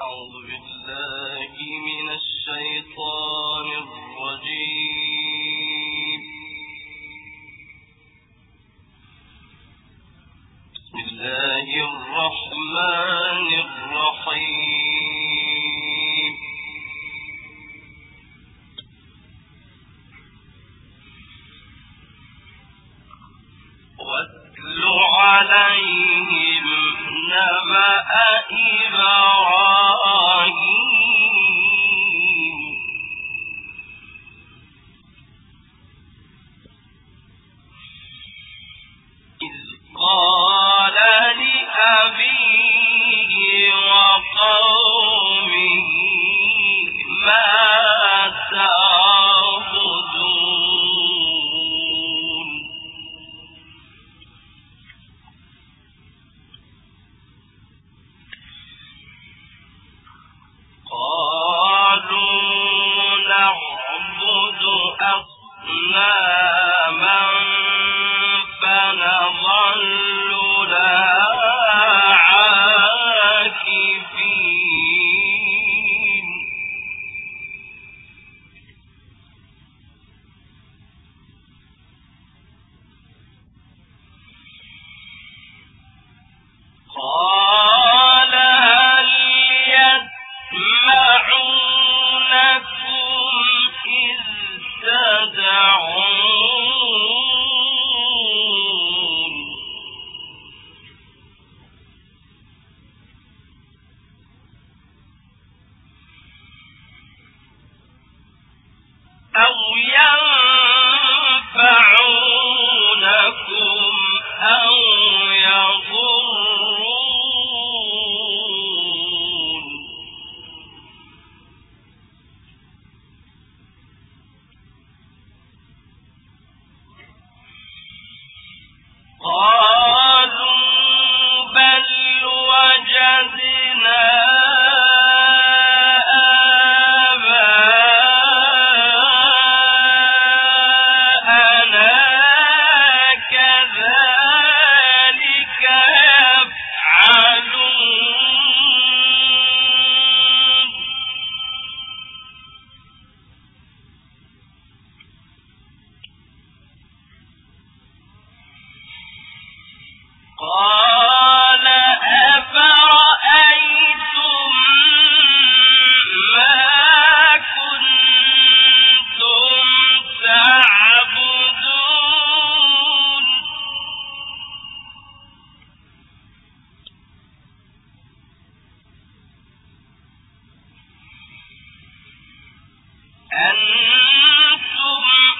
أعوذ بالله من الشيطان الرجيم. بسم الله الرحمن الرحيم. واتل عليهم نبأ إبراهيم إذ قال لأبيه وقومه ما تعبدون قالوا نعبد أصناما فنظل لها عاكفين قال هل يسمعونكم إذ تدعون أو ينفعونكم أو يضرون قالوا بل وجدنا آباءنا كذلك يفعلون قال أفرأيتم ما كنتم تعبدون أنتم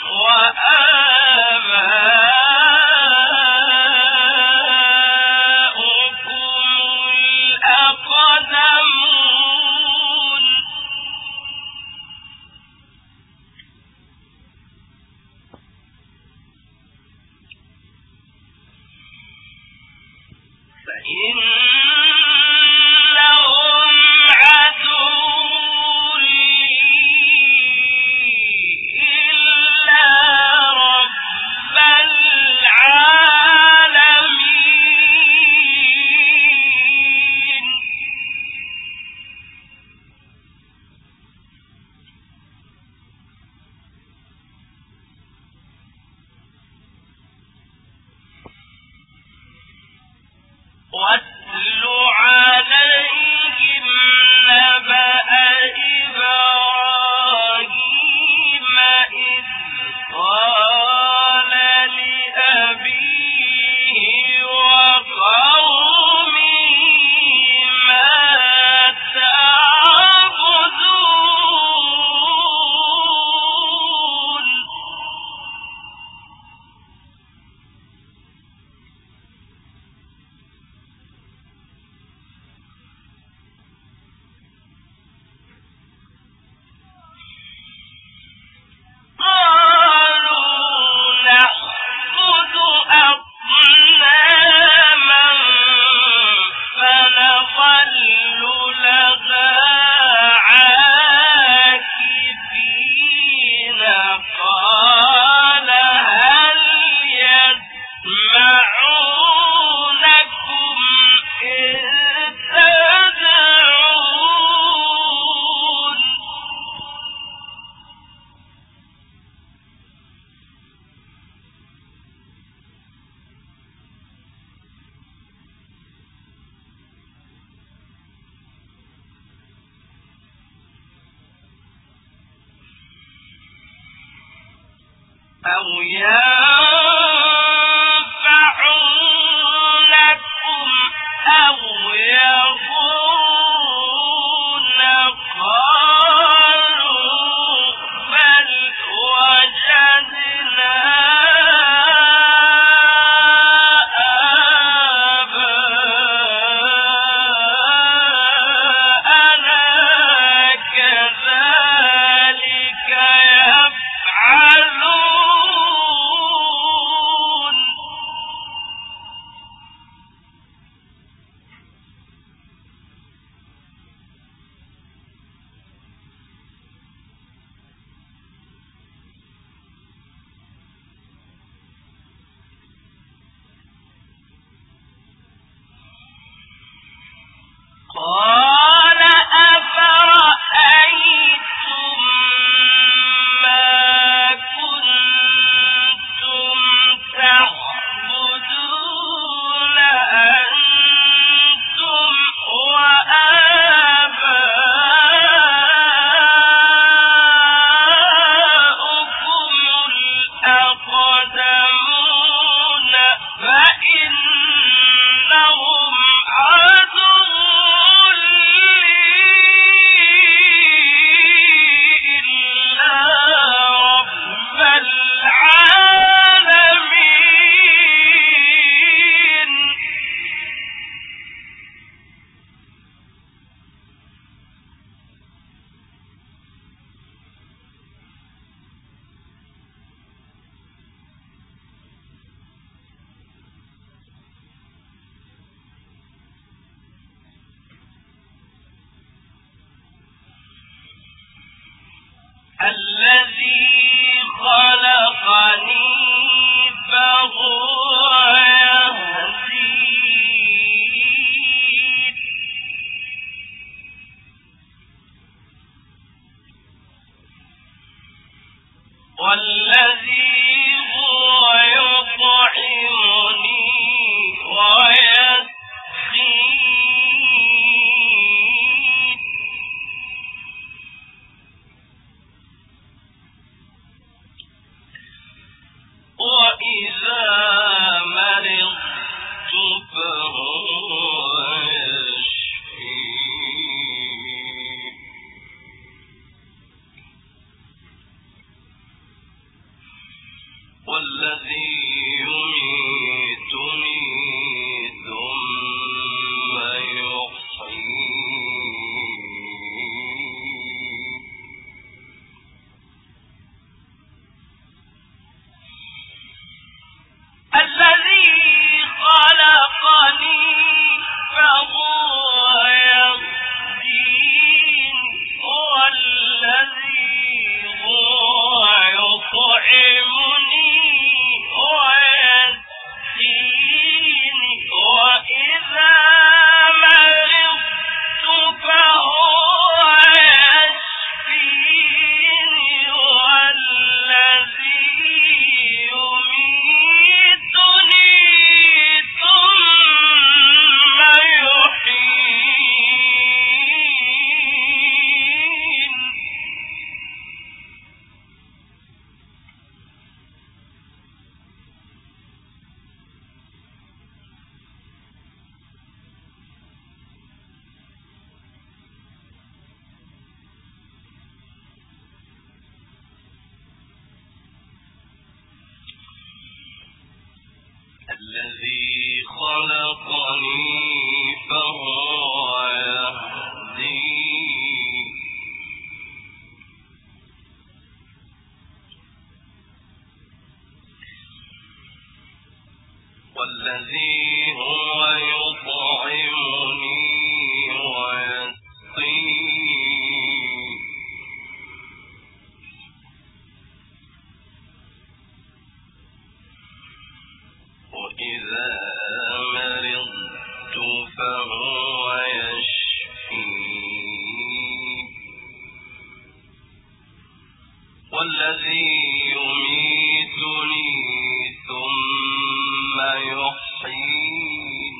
وآباؤكم الأقدمون فإنهم عدو لي إلا رب العالمين واتل عليهم نبأ إبراهيم إذ قال لأبيه وقومه ما تعبدون أو ينفعونكم أو يكون قالوا بل وجدنا قال أفرأيتم ما كنتم تعبدون أنتم وآباؤكم الأقدمون فإنهم عدو الذي خلقني فهو يهدين والذي هو يطعمني ويسقين وإذا مرضت فهو يشفين والذي يميتني ثم يحيين الذي خلقني فهو يهدين والذي هو يطعمني ويسقين وإذا مرضت فهو يشفين والذي يميتني ثم يحيين الذي خلقني فهو يهدين والذي هو يطعمني ويسقين وإذا مرضت فهو يشفين والذي يميتني ثم يحيين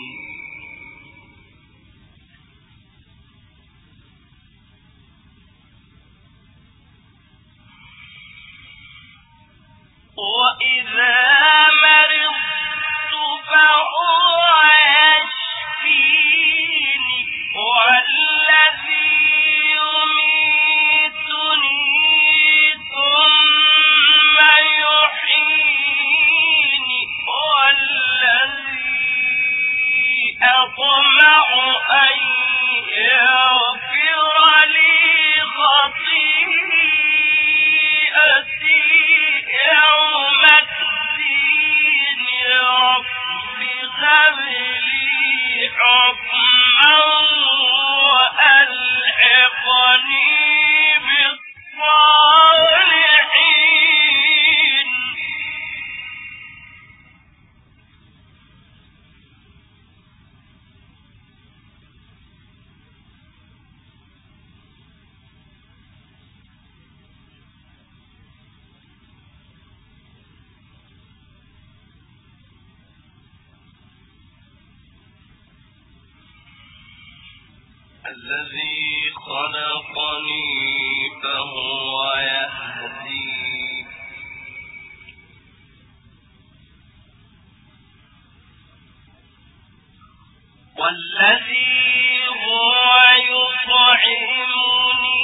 الذي خلقني فهو يهدين والذي هو يطعمني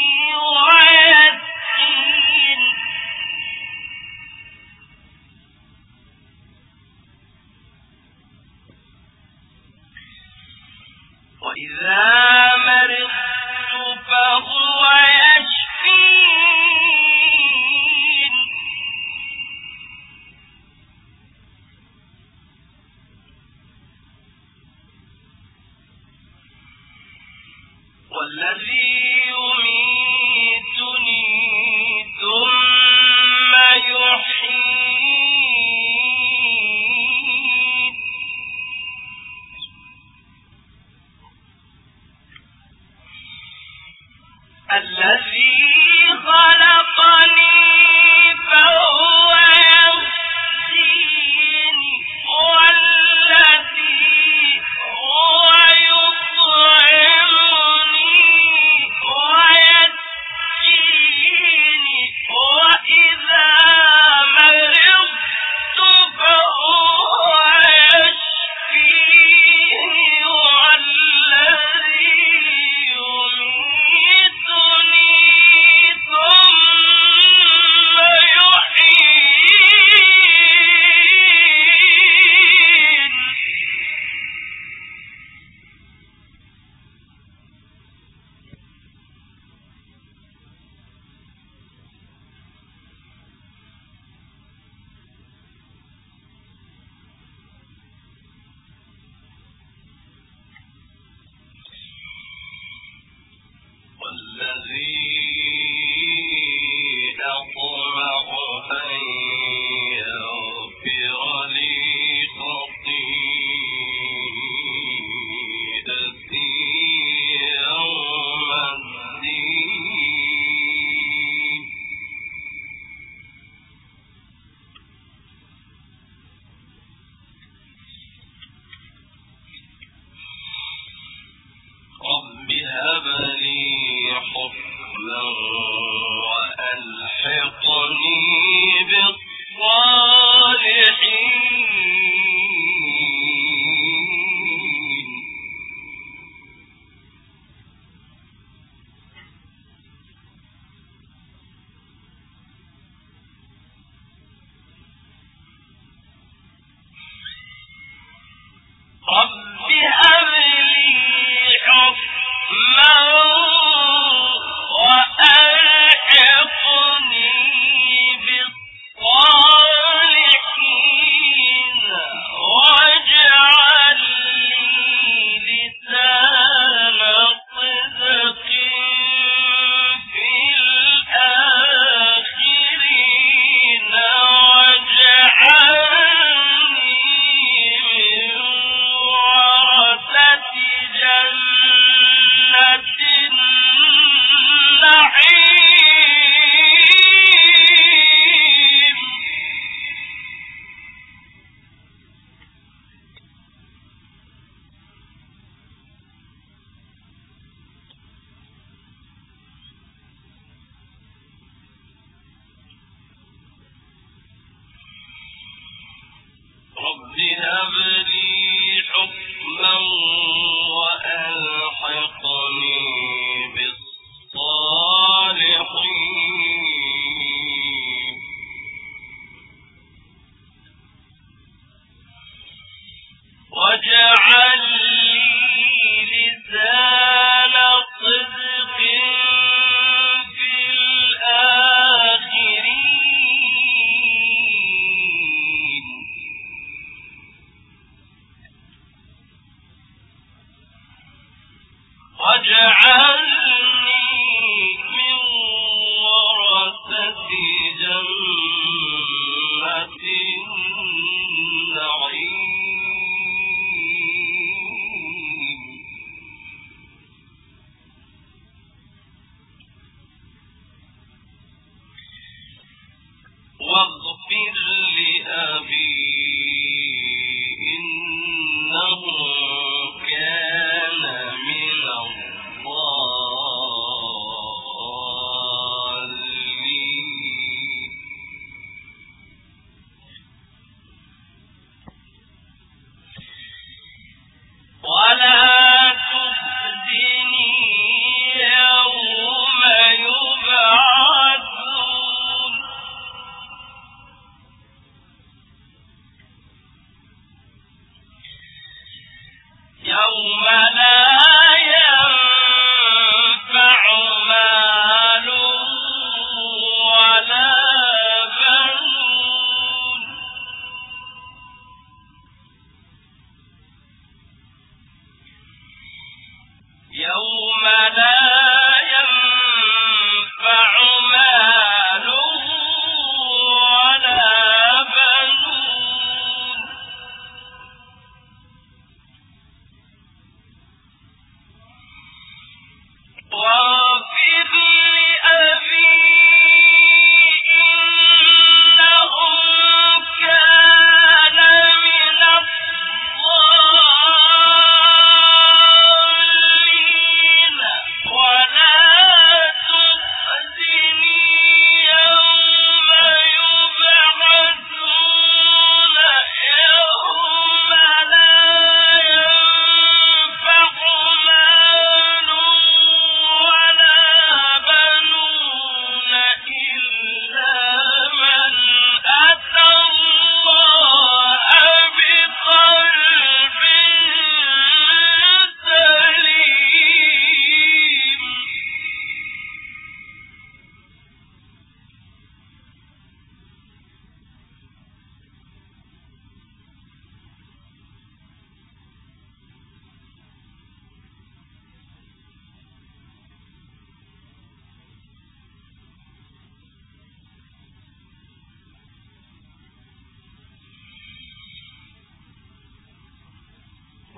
ويسقين وإذا مرضت فهو يشفين والذي يميتني ثم يحيين الذي خلقني فهو يهديني والذي هو يطعمني ويسقيني وإذا مرضت فهو يشفيني والذي يميتني ثم يحيين والذي أطمع أن يغفر لي خطيئتي يوم الدين رب هب لي حكما وألحقني بالصالحين رب هب لي حكما وألحقني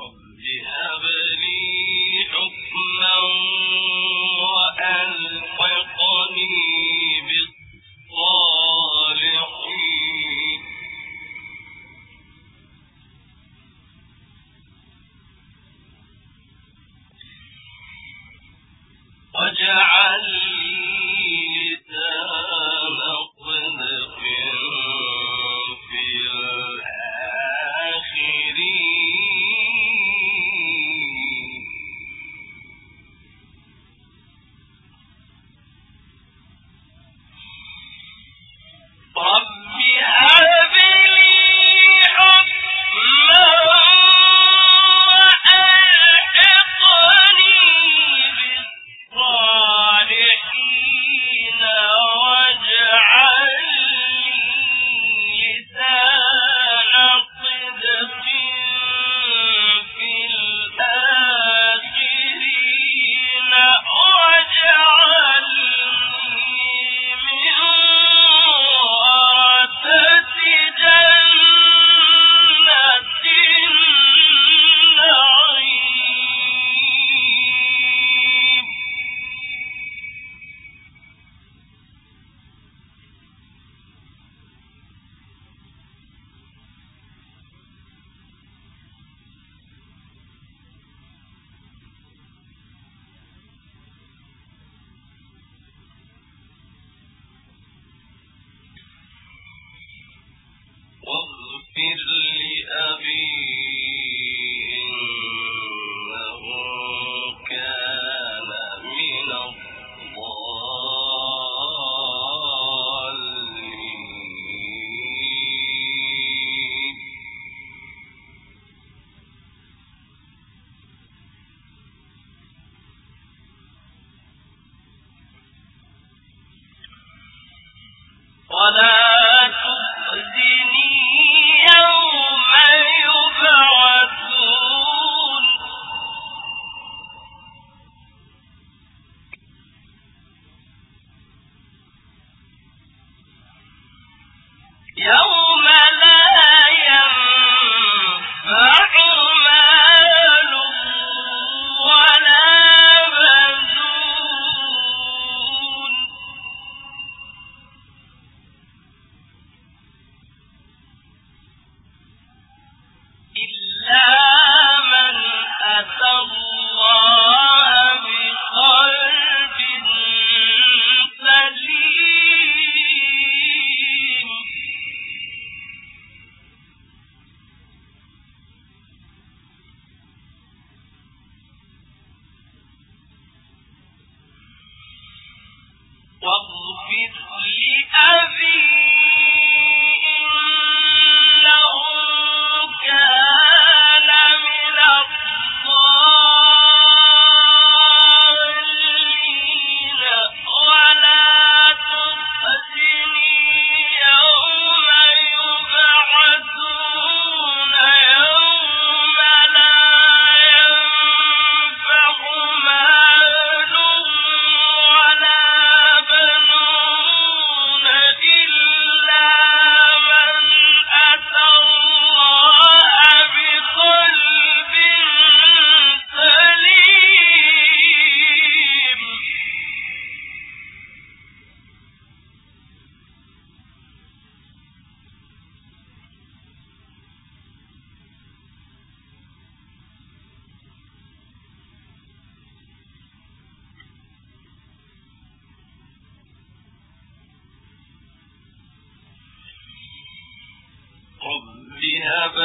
هب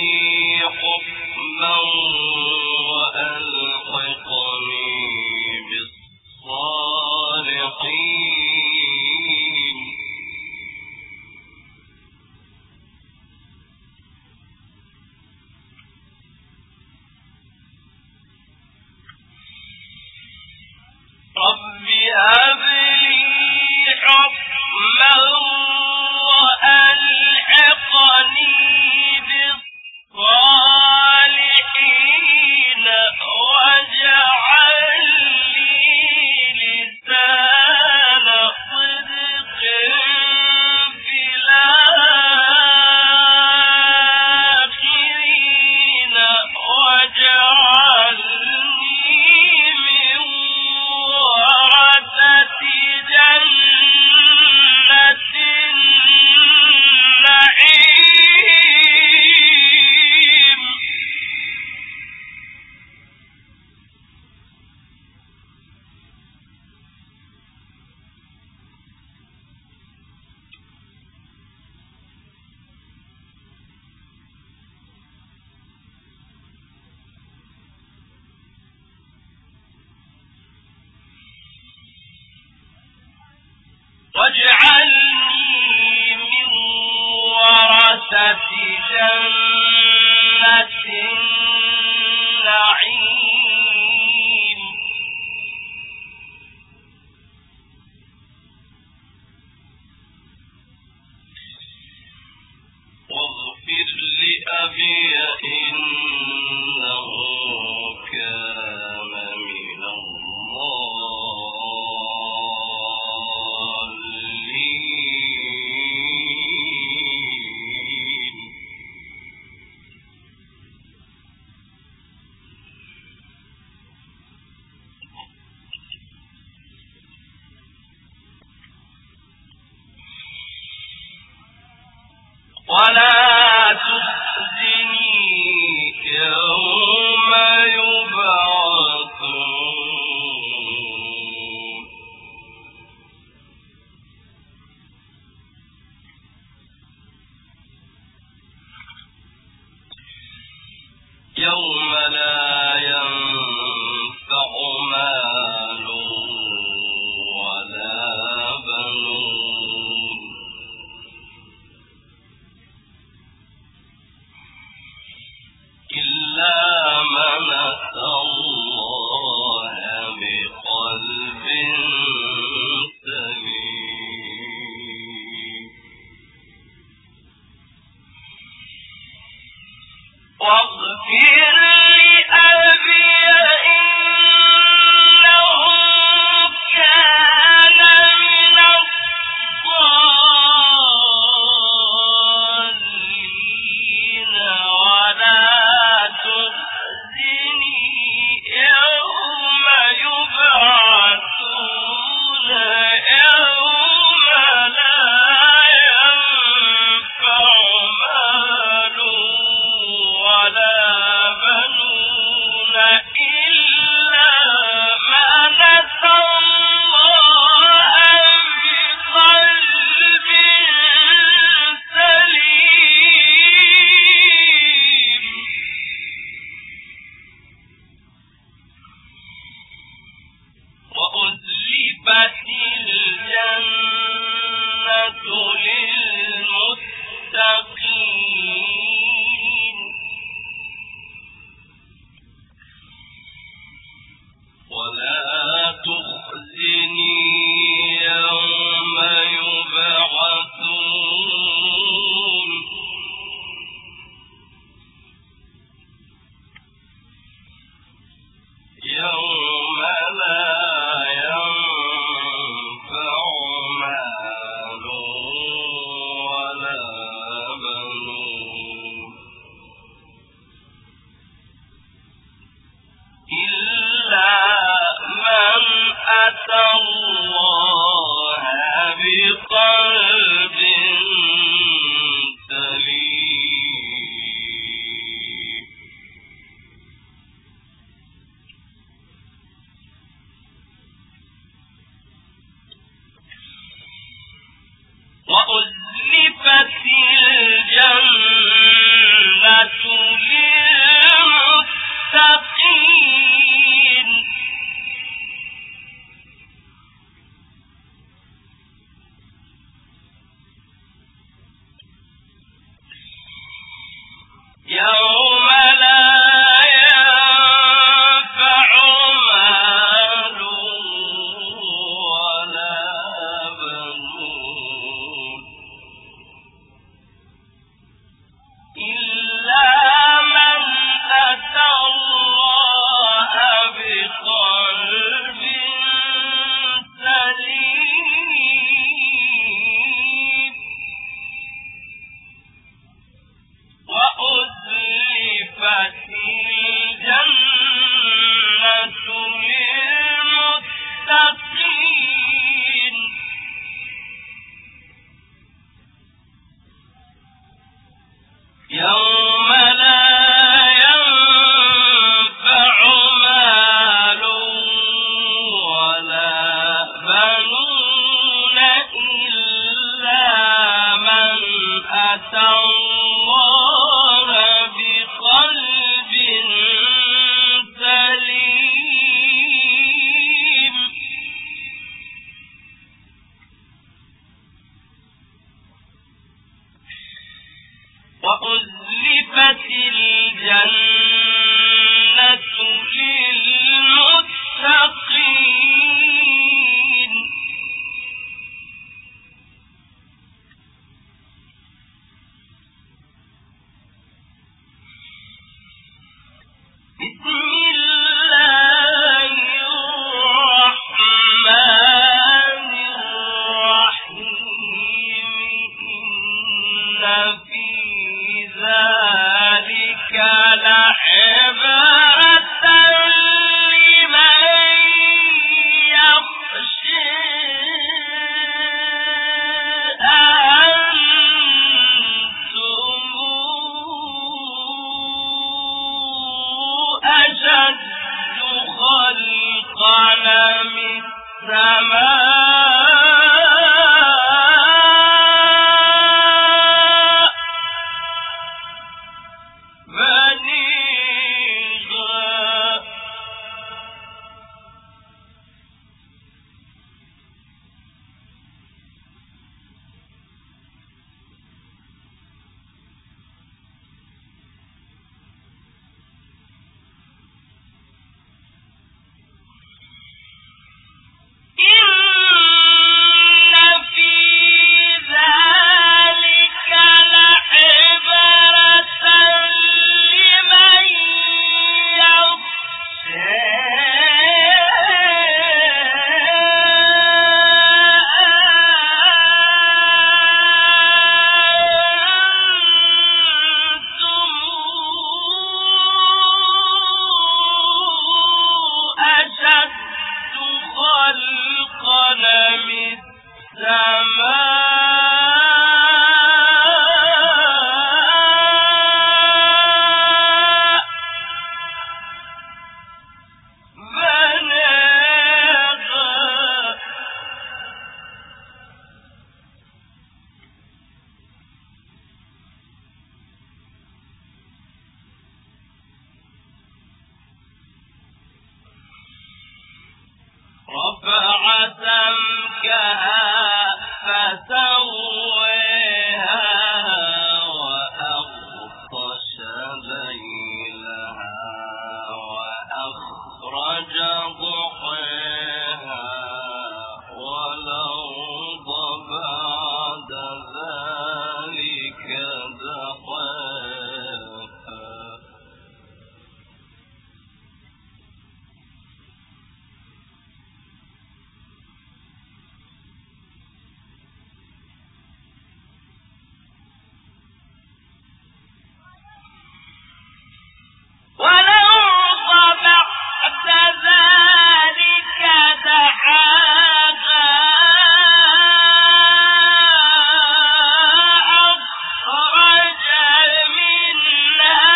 لي حكما وألحقني بالصالحين رب هب لي حكما وألحقني بالصالحين أبي إنه كان من الضالين ولا تخزني يوم يبعثون يوم لا ينفع مال ولا بنون إلا من أتى الله بقلب سليم واغفر لأبي إنه كان من الضالين ولا تخزني يوم يبعثون يوم لا ينفع مال ولا بنون إلا من أتى الله بقلب سليم وأزلفت الجنة للمتقين ولا تخزني يوم يبعثون يوم لا ينفع مال ولا بنون إلا من أتى الله بقلب سليم وأزلفت الجنة للمتقين يوم لا ينفع مال ولا بنون إلا من أتى الله بقلب سليم وأزلفت الجنة للمتقين يوم لا ينفع مال ولا بنون إلا من أتى الله بقلب سليم وأزلفت الجنة للمتقين رفع سمكها فسويها وأغطش ليلها وأخرج ضحيها والأرض بعد ذلك دحاها والأرض بعد ذلك دحاها أخرج منها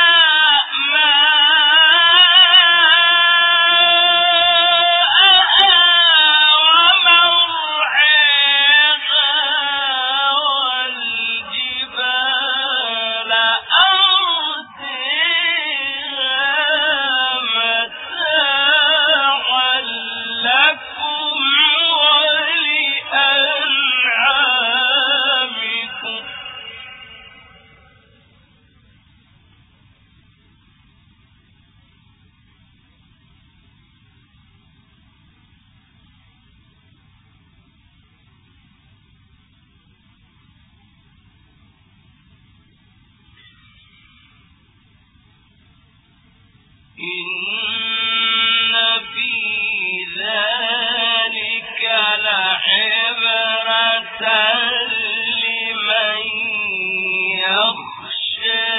ماءها ومرعاها والجبال متاعا لكم ولأنعامكم إن في ذلك لعبرة لمن يخشى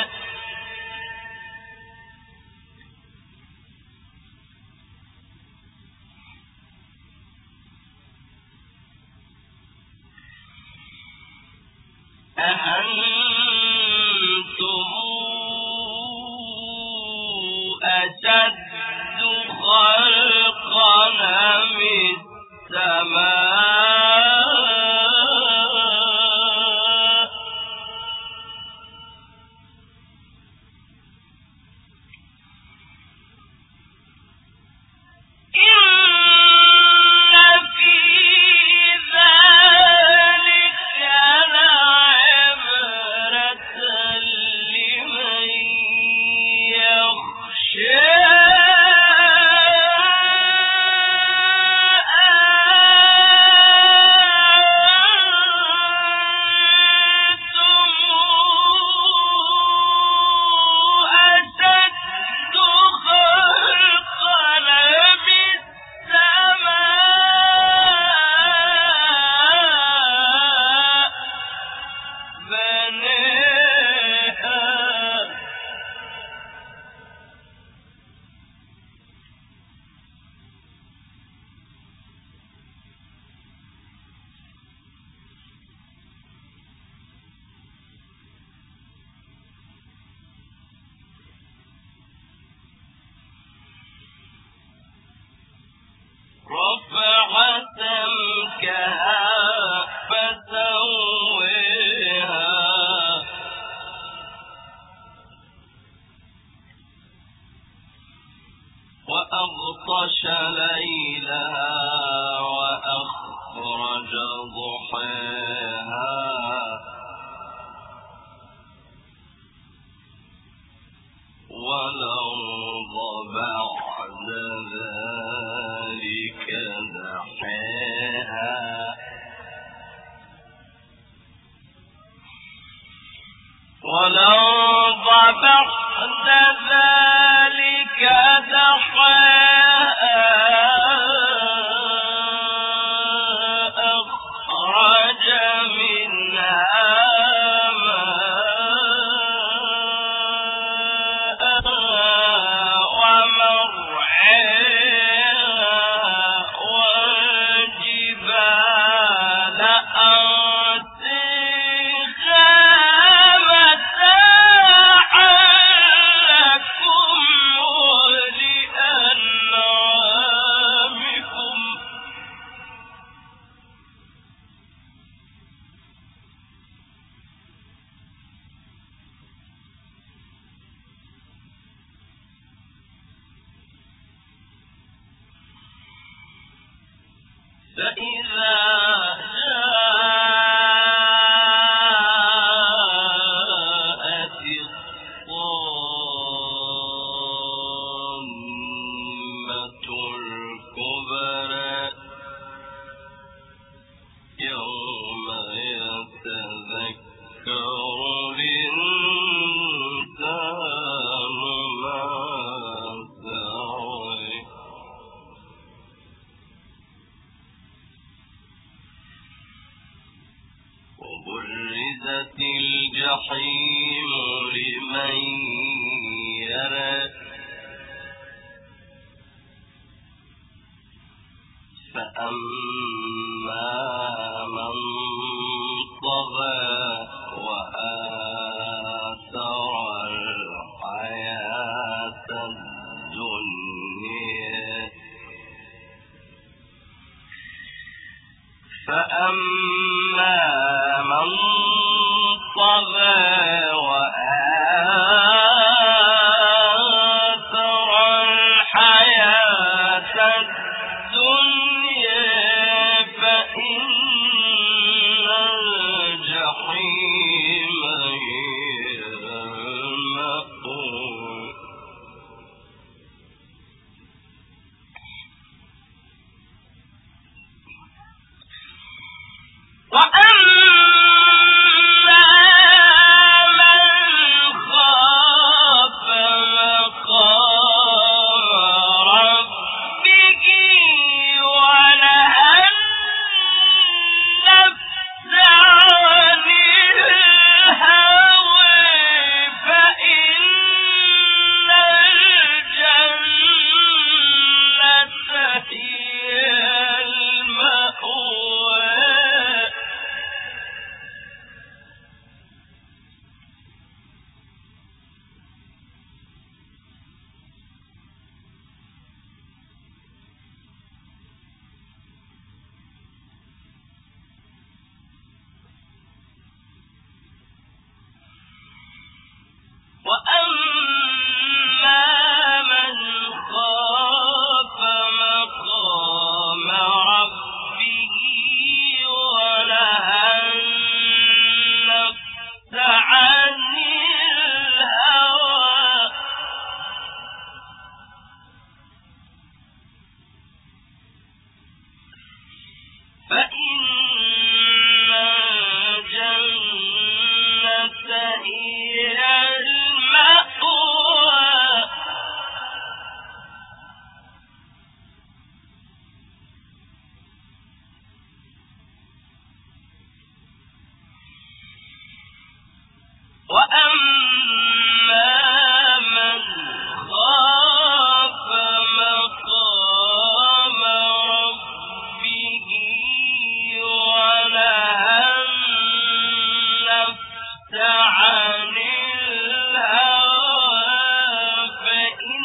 أأنتم أشد خلقا أم السماء إن في ذلك لعبرة لمن يخشى رفع سمكها فسويها وأغطش ليلها وأخرج ضحيها والأرض بعد ذلك دحاها والأرض بعد ذلك دحاها أخرج فإذا جاءت الطامة الكبرى يوم يتذكر الإنسان ما سعى وبرزت الجحيم لمن يرى فأما من طغى وآثر الحياة الدنيا فأما من طغى وآثر الحياة الدنيا فإن الجحيم هي المأوى وأما من خاف مقام ربه ونهى النفس عن الهوى فإن الجنة هي المأوى وأما من خاف مقام ربه ونهى النفس عن الهوى فإن الجنة هي المأوى وأما من خاف مقام ربه ونهى النفس عن الهوى فإن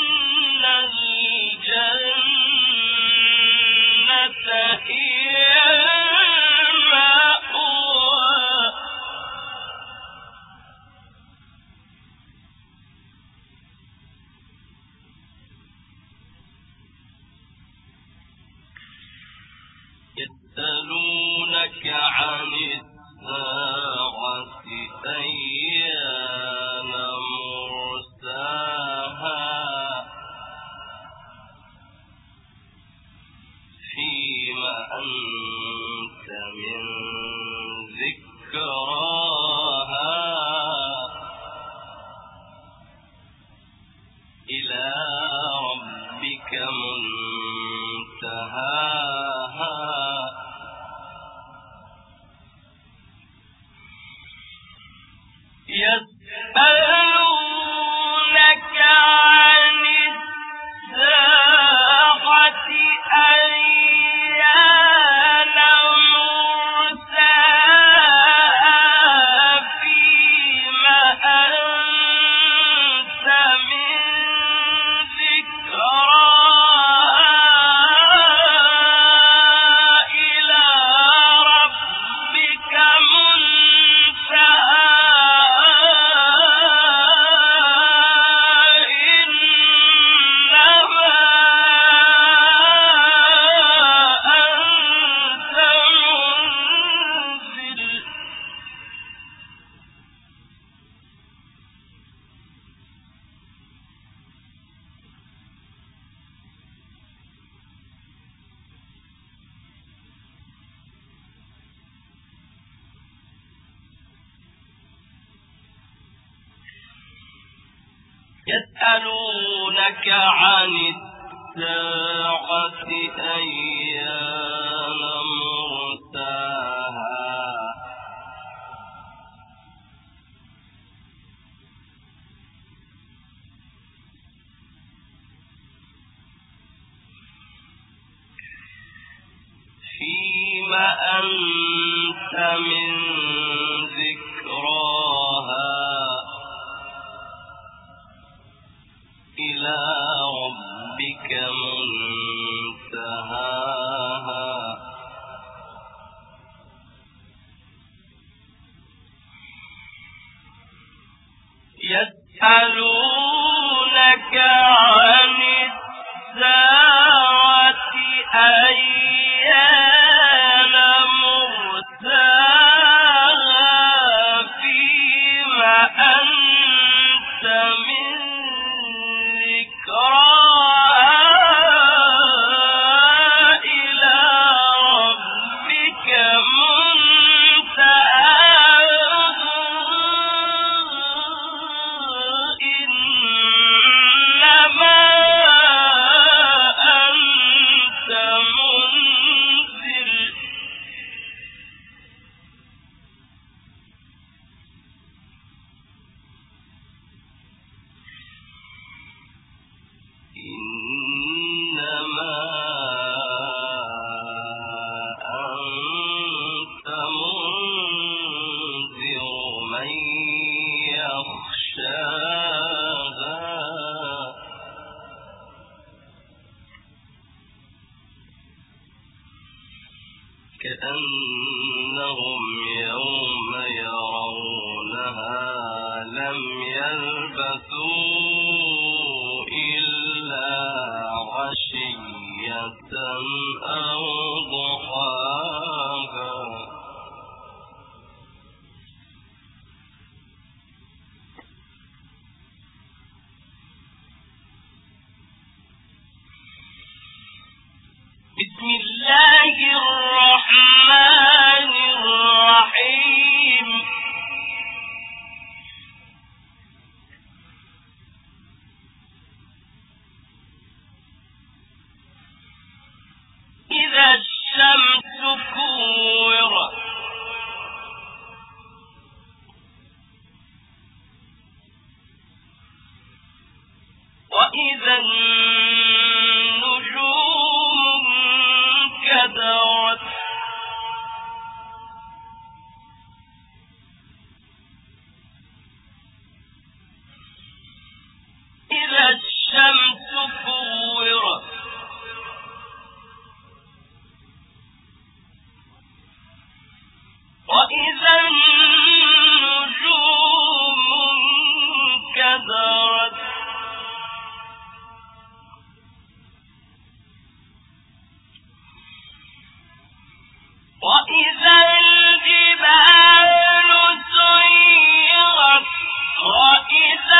الجنة هي المأوى يسألونك عن الساعة أيان مرساها فيم أنت من ذكراها إلى ربك منتهاها يسألونك عن الساعة أيان مرساها فيم أنت من ذكراها إلى ربك منتهاها إنما أنت منذر إنما أنت منذر من يخشاها كأنهم يوم يرونها لم يلبثوا إلا عشية أو ضحاها بسم الله الرحمن الرحيم إذا الشمس كورت وإذا النجوم انكدرت إذا الشمس كورت وإذا النجوم انكدرت وإذا الجبال سيرت وإذا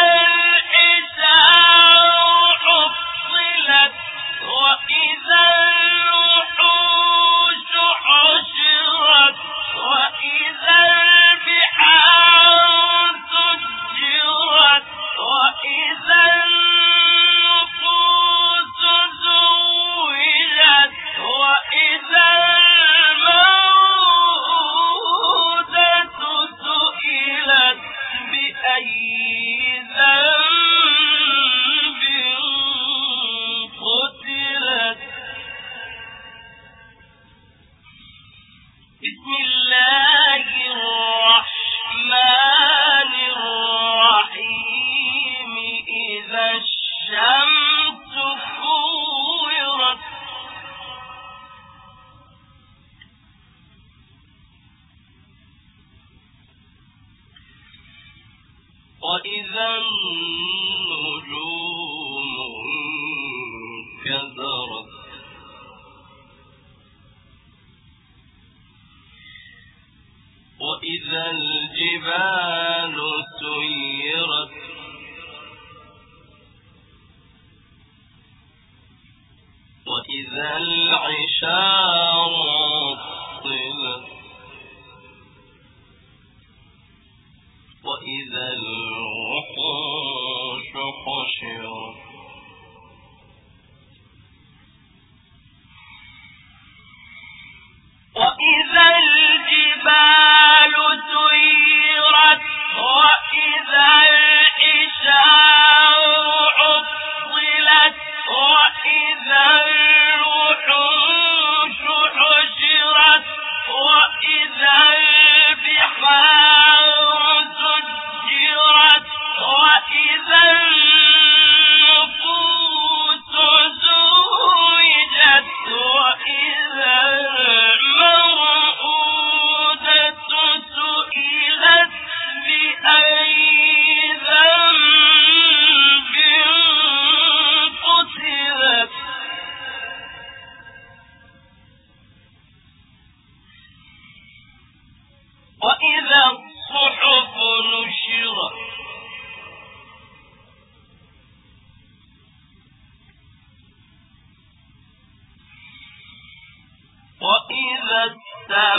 الحسار حصلت وإذا الوحوش حشرت وإذا البحار سجرت وإذا النفوس زوجت وإذا الموءودة سئلت بأي ذنب قتلت بسم الله الرحمن الرحيم إذا الشمس كورت وإذا النجوم انكدرت وإذا الجبال سيرت وإذا العشار عطلت وإذا الوحوش حشرت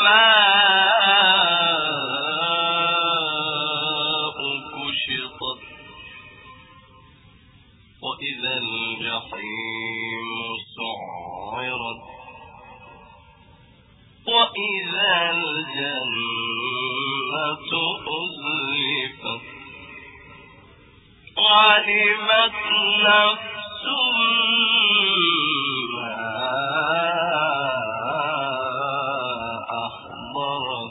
السماء كشطت وإذا الجحيم سعرت وإذا الجنة أزلفت علمت نفس ما أحضرت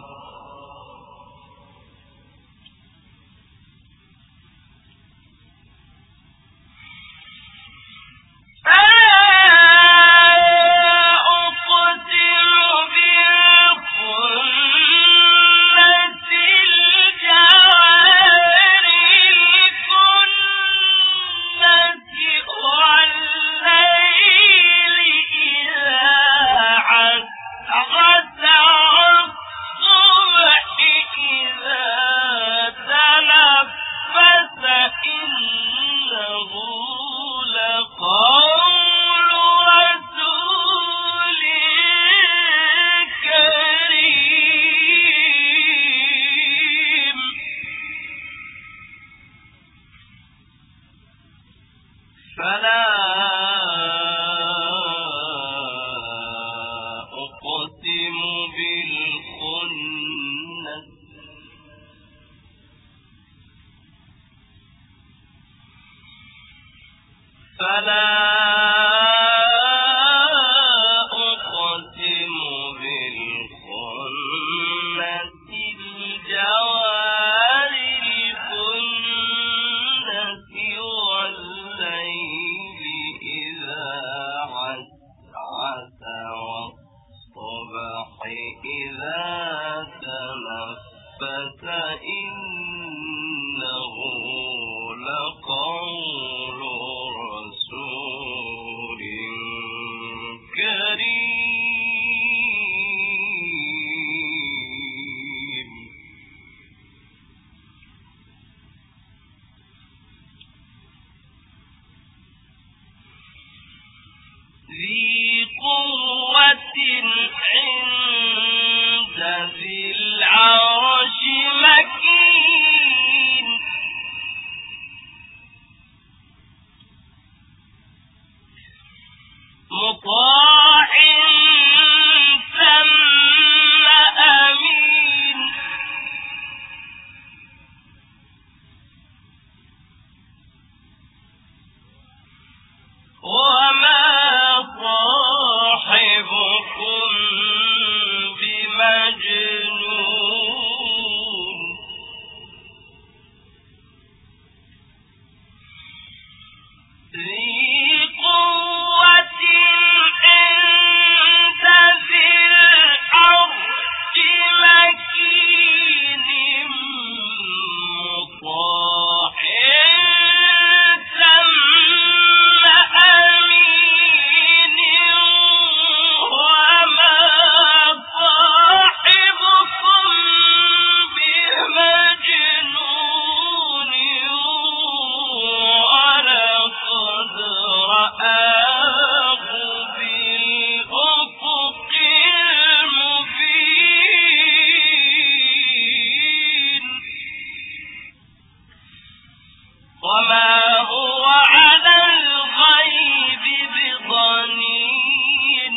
فلا أقسم بالخنس الجوار الكنس والليل إذا عسعس والصبح إذا تنفس إنه لقول رسول كريم ذي قوة عند ذي العرش مكين مطاع ثم أمين وما صاحبكم بمجنون ذي قوة عند ذي العرش مكين مطاع ثم أمين وما صاحبكم بمجنون ولقد رآه بالأفق المبين وما هو على الغيب بضنين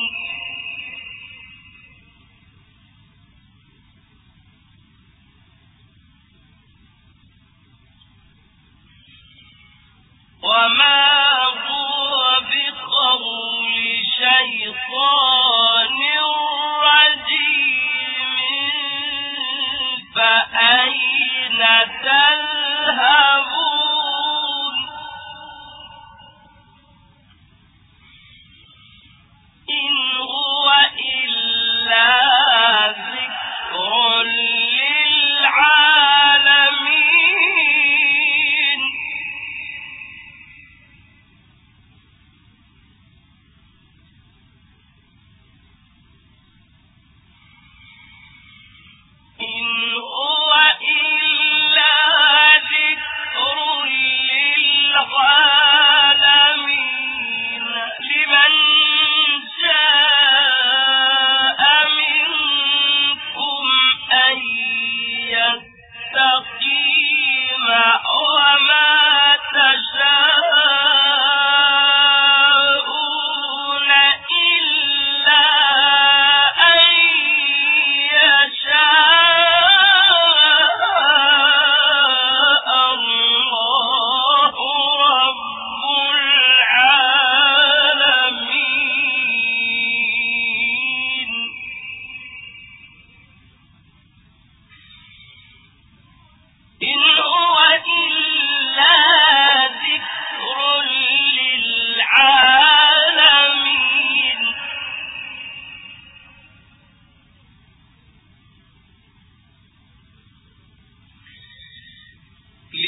وما هو بقول شيطان رجيم فأين تذهبون إن هو إلا ذكر للعالمين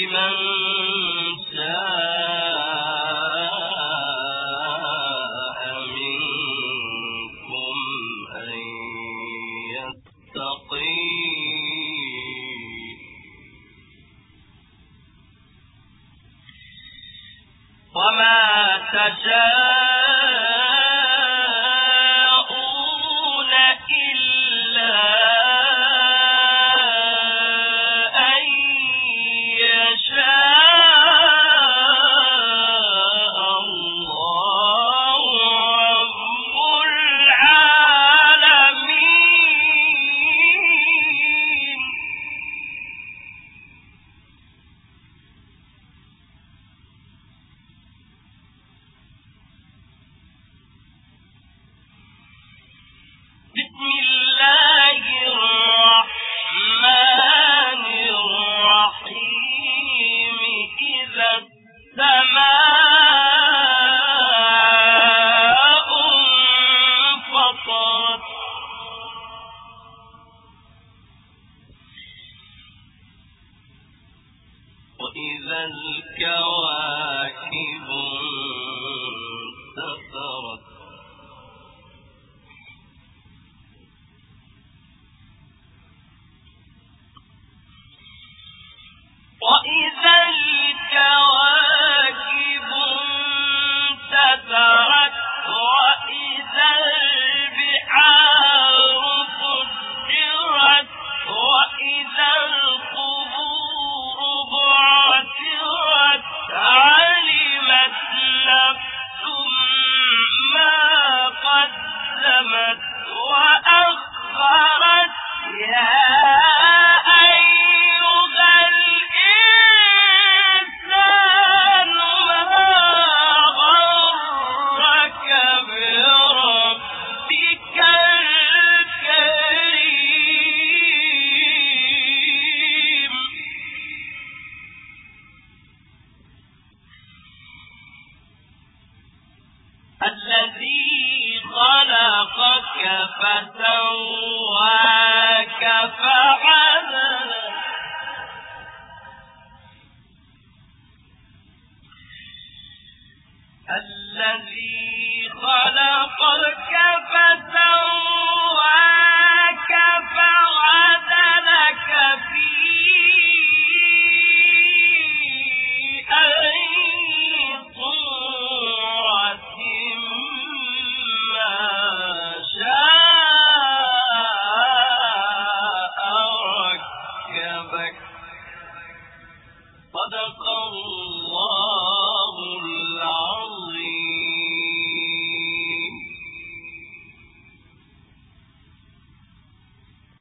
لمن شاء منكم أن يستقيم وما تشاءون إلا أن يشاء الله رب العالمين. بسم الله الرحمن الرحيم إذا السماء انفطرت وإذا الكواكب انتثرت وإذا